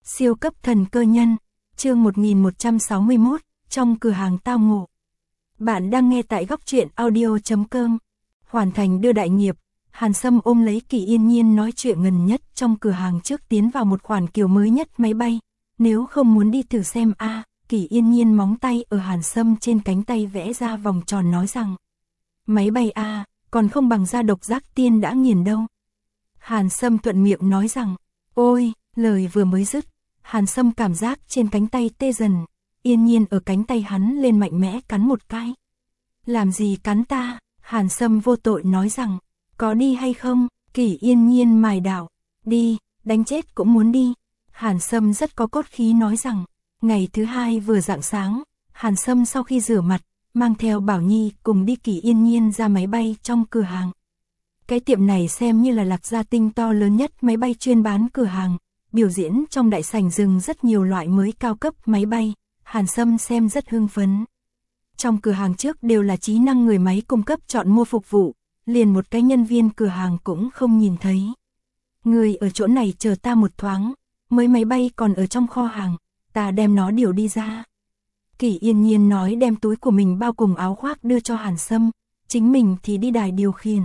Siêu cấp thần cơ nhân, chương 1161, trong cửa hàng tao ngộ. Bạn đang nghe tại góc truyện audio.com. Hoàn thành đưa đại nghiệp, Hàn Sâm ôm lấy Kỳ Yên Nhiên nói chuyện gần nhất trong cửa hàng trước tiến vào một khoản kiểu mới nhất máy bay. Nếu không muốn đi thử xem Kỳ Yên Nhiên móng tay ở Hàn Sâm trên cánh tay vẽ ra vòng tròn nói rằng. Máy bay còn không bằng da độc giác tiên đã nghiền đâu. Hàn Sâm thuận miệng nói rằng, ôi, lời vừa mới dứt, Hàn Sâm cảm giác trên cánh tay tê dần, Yên Nhiên ở cánh tay hắn lên mạnh mẽ cắn một cái. Làm gì cắn ta? Hàn Sâm vô tội nói rằng, có đi hay không? Kỳ Yên Nhiên mài đạo, đi, đánh chết cũng muốn đi. Hàn Sâm rất có cốt khí nói rằng, ngày thứ hai vừa rạng sáng, Hàn Sâm sau khi rửa mặt, mang theo Bảo Nhi cùng đi Kỳ Yên Nhiên ra máy bay trong cửa hàng. Cái tiệm này xem như là Lạc Gia Tinh to lớn nhất máy bay chuyên bán cửa hàng, biểu diễn trong đại sảnh dừng rất nhiều loại mới cao cấp máy bay, Hàn Sâm xem rất hưng phấn. Trong cửa hàng trước đều là trí năng người máy cung cấp chọn mua phục vụ, liền một cái nhân viên cửa hàng cũng không nhìn thấy. Người ở chỗ này chờ ta một thoáng, mới máy bay còn ở trong kho hàng, ta đem nó điều đi ra. Kỳ Yên Nhiên nói đem túi của mình bao cùng áo khoác đưa cho Hàn Sâm, chính mình thì đi đài điều khiển.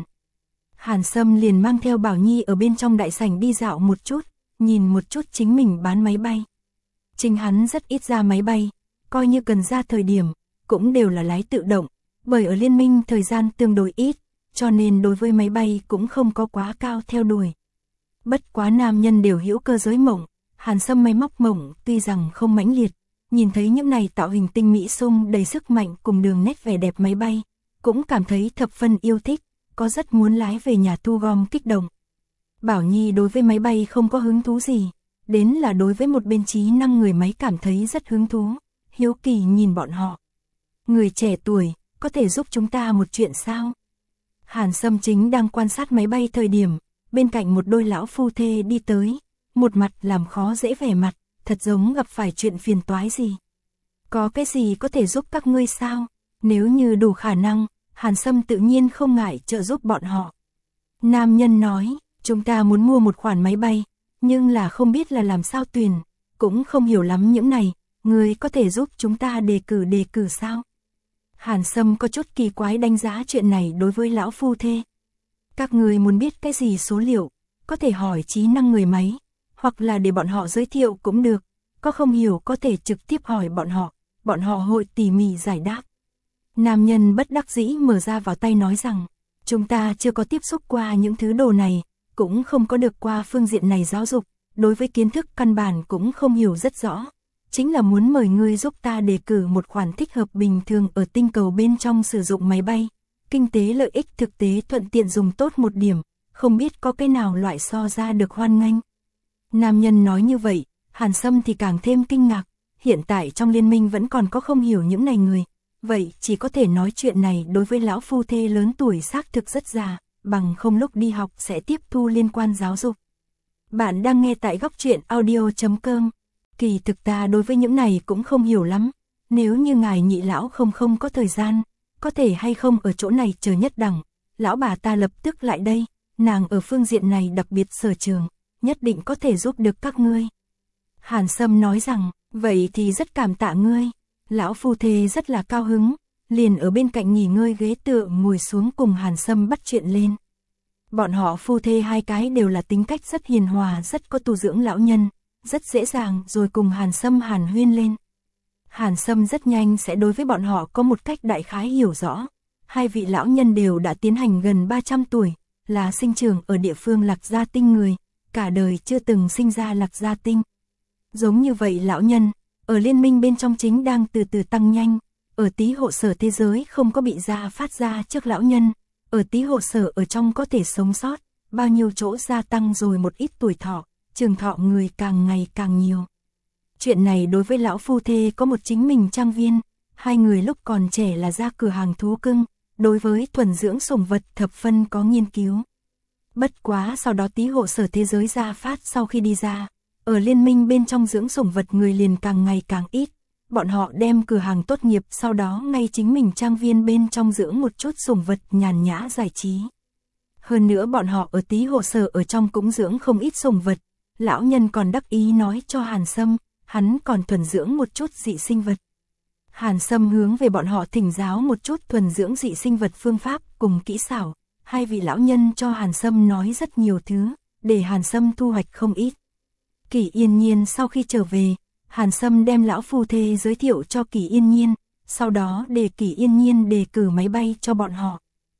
Hàn Sâm liền mang theo Bảo Nhi ở bên trong đại sảnh đi dạo một chút, nhìn một chút chính mình bán máy bay. Chính hắn rất ít ra máy bay, coi như cần ra thời điểm, cũng đều là lái tự động, bởi ở liên minh thời gian tương đối ít, cho nên đối với máy bay cũng không có quá cao theo đuổi. Bất quá nam nhân đều hiểu cơ giới mộng, Hàn Sâm máy móc mộng tuy rằng không mãnh liệt, nhìn thấy những này tạo hình tinh mỹ sung đầy sức mạnh cùng đường nét vẻ đẹp máy bay, cũng cảm thấy thập phân yêu thích, có rất muốn lái về nhà thu gom kích động. Bảo Nhi đối với máy bay không có hứng thú gì, đến là đối với một bên trí năng người máy cảm thấy rất hứng thú, hiếu kỳ nhìn bọn họ. Người trẻ tuổi, có thể giúp chúng ta một chuyện sao? Hàn Sâm chính đang quan sát máy bay thời điểm, bên cạnh một đôi lão phu thê đi tới, một mặt làm khó dễ vẻ mặt, thật giống gặp phải chuyện phiền toái gì. Có cái gì có thể giúp các ngươi sao? Nếu như đủ khả năng, Hàn Sâm tự nhiên không ngại trợ giúp bọn họ. Nam nhân nói, chúng ta muốn mua một khoản máy bay, nhưng là không biết là làm sao tuyển, cũng không hiểu lắm những này, người có thể giúp chúng ta đề cử sao? Hàn Sâm có chút kỳ quái đánh giá chuyện này đối với lão phu thê. Các người muốn biết cái gì số liệu, có thể hỏi trí năng người máy, hoặc là để bọn họ giới thiệu cũng được, có không hiểu có thể trực tiếp hỏi bọn họ hội tỉ mỉ giải đáp. Nam nhân bất đắc dĩ mở ra vào tay nói rằng, chúng ta chưa có tiếp xúc qua những thứ đồ này, cũng không có được qua phương diện này giáo dục, đối với kiến thức căn bản cũng không hiểu rất rõ. Chính là muốn mời ngươi giúp ta đề cử một khoản thích hợp bình thường ở tinh cầu bên trong sử dụng máy bay, kinh tế lợi ích thực tế thuận tiện dùng tốt một điểm, không biết có cái nào loại so ra được hoan nghênh. Nam nhân nói như vậy, Hàn Sâm thì càng thêm kinh ngạc, hiện tại trong liên minh vẫn còn có không hiểu những này người, vậy chỉ có thể nói chuyện này đối với lão phu thê lớn tuổi xác thực rất già, bằng không lúc đi học sẽ tiếp thu liên quan giáo dục. Bạn đang nghe tại góc truyện audio.com. Kỳ thực ta đối với những này cũng không hiểu lắm, nếu như ngài nhị lão không có thời gian, có thể hay không ở chỗ này chờ nhất đẳng, lão bà ta lập tức lại đây, nàng ở phương diện này đặc biệt sở trường, nhất định có thể giúp được các ngươi. Hàn Sâm nói rằng, vậy thì rất cảm tạ ngươi. Lão phu thê rất là cao hứng, liền ở bên cạnh nghỉ ngơi ghế tựa ngồi xuống cùng Hàn Sâm bắt chuyện lên. Bọn họ phu thê hai cái đều là tính cách rất hiền hòa, rất có tu dưỡng lão nhân, rất dễ dàng rồi cùng Hàn Sâm hàn huyên lên. Hàn Sâm rất nhanh sẽ đối với bọn họ có một cách đại khái hiểu rõ. Hai vị lão nhân đều đã tiến hành gần 300 tuổi, là sinh trưởng ở địa phương Lạc Gia Tinh người, cả đời chưa từng sinh ra Lạc Gia Tinh. Giống như vậy lão nhân, ở liên minh bên trong chính đang từ từ tăng nhanh, ở tí hộ sở thế giới không có bị phát ra trước lão nhân, ở tí hộ sở ở trong có thể sống sót, bao nhiêu chỗ gia tăng rồi một ít tuổi thọ, trường thọ người càng ngày càng nhiều. Chuyện này đối với lão phu thê có một chính mình trang viên, hai người lúc còn trẻ là ra cửa hàng thú cưng, đối với thuần dưỡng sủng vật thập phân có nghiên cứu. Bất quá sau đó tí hộ sở thế giới phát sau khi đi ra, ở liên minh bên trong dưỡng sủng vật người liền càng ngày càng ít, bọn họ đem cửa hàng tốt nghiệp sau đó ngay chính mình trang viên bên trong dưỡng một chút sủng vật nhàn nhã giải trí. Hơn nữa bọn họ ở tí hộ sở ở trong cũng dưỡng không ít sủng vật, lão nhân còn đắc ý nói cho Hàn Sâm, hắn còn thuần dưỡng một chút dị sinh vật. Hàn Sâm hướng về bọn họ thỉnh giáo một chút thuần dưỡng dị sinh vật phương pháp cùng kỹ xảo. Hai vị lão nhân cho Hàn Sâm nói rất nhiều thứ, để Hàn Sâm thu hoạch không ít. Kỷ Yên Nhiên sau khi trở về, Hàn Sâm đem lão phu thê giới thiệu cho Kỷ Yên Nhiên, sau đó để Kỷ Yên Nhiên đề cử máy bay cho bọn họ.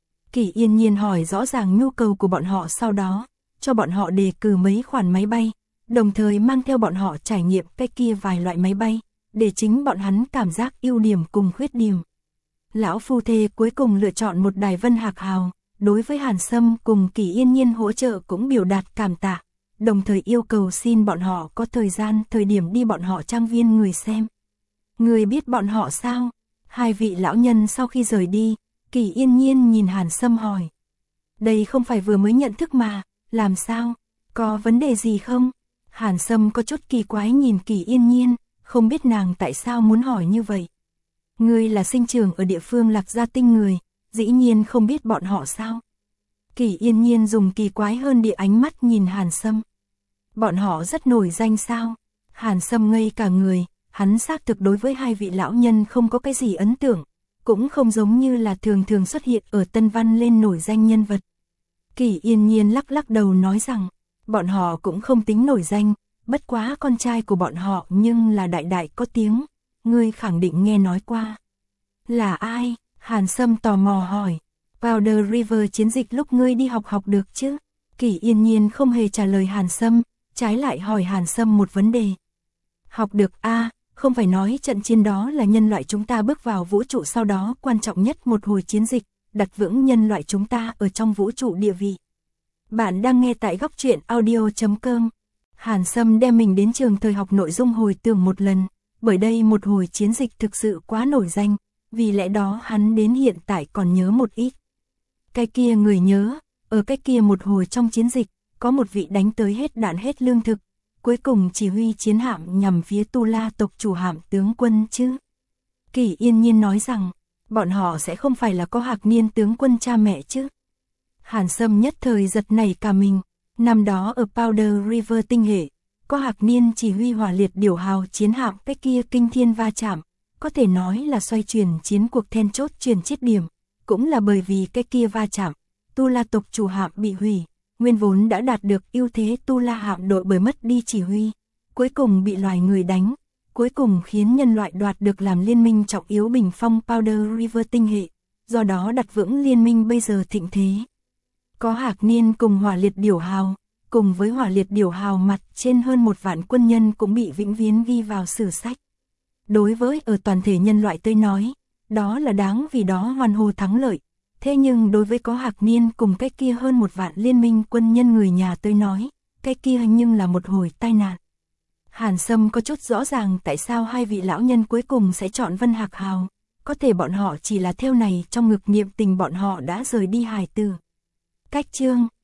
Kỷ Yên Nhiên hỏi rõ ràng nhu cầu của bọn họ, sau đó cho bọn họ đề cử mấy khoản máy bay, đồng thời mang theo bọn họ trải nghiệm cái kia vài loại máy bay, để chính bọn hắn cảm giác ưu điểm cùng khuyết điểm. Lão phu thê cuối cùng lựa chọn một đài Vân Hạc Hào, đối với Hàn Sâm cùng Kỷ Yên Nhiên hỗ trợ cũng biểu đạt cảm tạ, đồng thời yêu cầu xin bọn họ có thời điểm đi bọn họ trang viên người xem. Người biết bọn họ sao? Hai vị lão nhân sau khi rời đi, Kỷ Yên Nhiên nhìn Hàn Sâm hỏi. Đây không phải vừa mới nhận thức mà, làm sao? Có vấn đề gì không? Hàn Sâm có chút kỳ quái nhìn Kỷ Yên Nhiên, không biết nàng tại sao muốn hỏi như vậy. Ngươi là sinh trưởng ở địa phương Lạc Gia Tinh người, dĩ nhiên không biết bọn họ sao? Kỷ Yên Nhiên dùng kỳ quái hơn địa ánh mắt nhìn Hàn Sâm. Bọn họ rất nổi danh sao? Hàn Sâm ngây cả người, hắn xác thực đối với hai vị lão nhân không có cái gì ấn tượng, cũng không giống như là thường thường xuất hiện ở Tân Văn lên nổi danh nhân vật. Kỷ Yên Nhiên lắc lắc đầu nói rằng, bọn họ cũng không tính nổi danh, bất quá con trai của bọn họ nhưng là đại đại có tiếng, ngươi khẳng định nghe nói qua. Là ai? Hàn Sâm tò mò hỏi. Powder River chiến dịch lúc ngươi đi học được chứ? Kỷ Yên Nhiên không hề trả lời Hàn Sâm, trái lại hỏi Hàn Sâm một vấn đề. Học được a, không phải nói trận chiến đó là nhân loại chúng ta bước vào vũ trụ sau đó quan trọng nhất một hồi chiến dịch, đặt vững nhân loại chúng ta ở trong vũ trụ địa vị. Bạn đang nghe tại góc truyện audio.com. Hàn Sâm đem mình đến trường thời học nội dung hồi tưởng một lần, bởi đây một hồi chiến dịch thực sự quá nổi danh, vì lẽ đó hắn đến hiện tại còn nhớ một ít. Cái kia người nhớ, ở cái kia một hồi trong chiến dịch, có một vị đánh tới hết đạn hết lương thực, cuối cùng chỉ huy chiến hạm nhằm phía Tu La tộc chủ hạm tướng quân chứ. Kỷ Yên Nhiên nói rằng, bọn họ sẽ không phải là có Hạc Niên tướng quân cha mẹ chứ. Hàn Sâm nhất thời giật nảy cả mình, năm đó ở Powder River tinh hệ, có Hạc Niên chỉ huy hỏa liệt điểu hào chiến hạm cái kia kinh thiên va chạm, có thể nói là xoay chuyển chiến cuộc then chốt chuyển chiết điểm, cũng là bởi vì cái kia va chạm, Tu La tộc chủ hạm bị hủy, nguyên vốn đã đạt được ưu thế Tu La hạm đội bởi mất đi chỉ huy, cuối cùng bị loài người đánh, cuối cùng khiến nhân loại đoạt được làm liên minh trọng yếu bình phong Powder River tinh hệ, do đó đặt vững liên minh bây giờ thịnh thế. Có Hạc Niên cùng hỏa liệt điểu hào, cùng với hỏa liệt điểu hào mặt trên hơn 1 vạn quân nhân cũng bị vĩnh viễn ghi vào sử sách. Đối với ở toàn thể nhân loại tôi nói, đó là đáng vì đó hoan hô thắng lợi. Thế nhưng đối với có Hạc Niên cùng cái kia hơn 1 vạn liên minh quân nhân người nhà tôi nói, cái kia nhưng là một hồi tai nạn. Hàn Sâm có chút rõ ràng tại sao hai vị lão nhân cuối cùng sẽ chọn Vân Hạc Hào, có thể bọn họ chỉ là theo này trong ngực niệm tình bọn họ đã rời đi hài tử. Cách chương